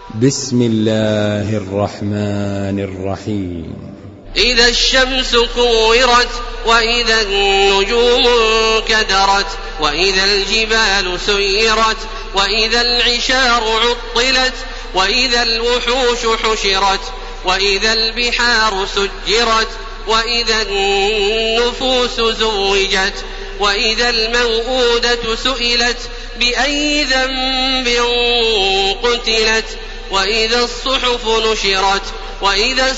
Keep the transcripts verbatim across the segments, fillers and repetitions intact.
بسم الله الرحمن الرحيم. إذا الشمس كورت وإذا النجوم انكدرت وإذا الجبال سيرت وإذا العشار عطلت وإذا الوحوش حشرت وإذا البحار سجرت وإذا النفوس زوجت وإذا الموءودة سئلت بأي ذنب قتلت وإذا الصحف نشرت وإذا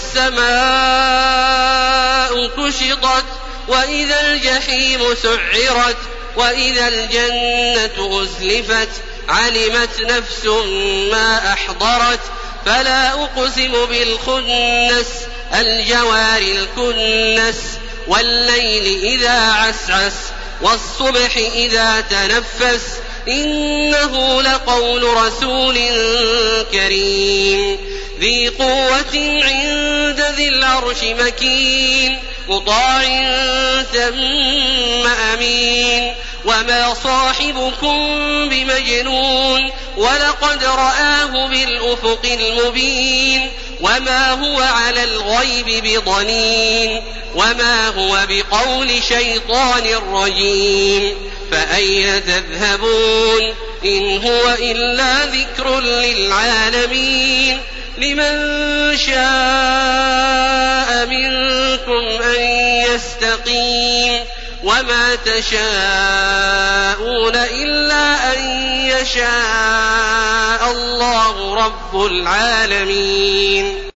السماء كشطت وإذا الجحيم سعرت وإذا الجنة أزلفت علمت نفس ما أحضرت فلا أقسم بالخنس الجوار الكنس والليل إذا عسعس والصبح إذا تنفس إنه لقول رسول كريم ذي قوة عند ذي العرش مكين مطاع ثم أمين وما صاحبكم بمجنون ولقد رآه بالأفق المبين وما هو على الغيب بضنين وما هو بقول شيطان رجيم فأين تذهبون إن هو إلا ذكر للعالمين لمن شاء منكم أن يستقيم وما تشاءون إلا أن يشاء الله رب العالمين.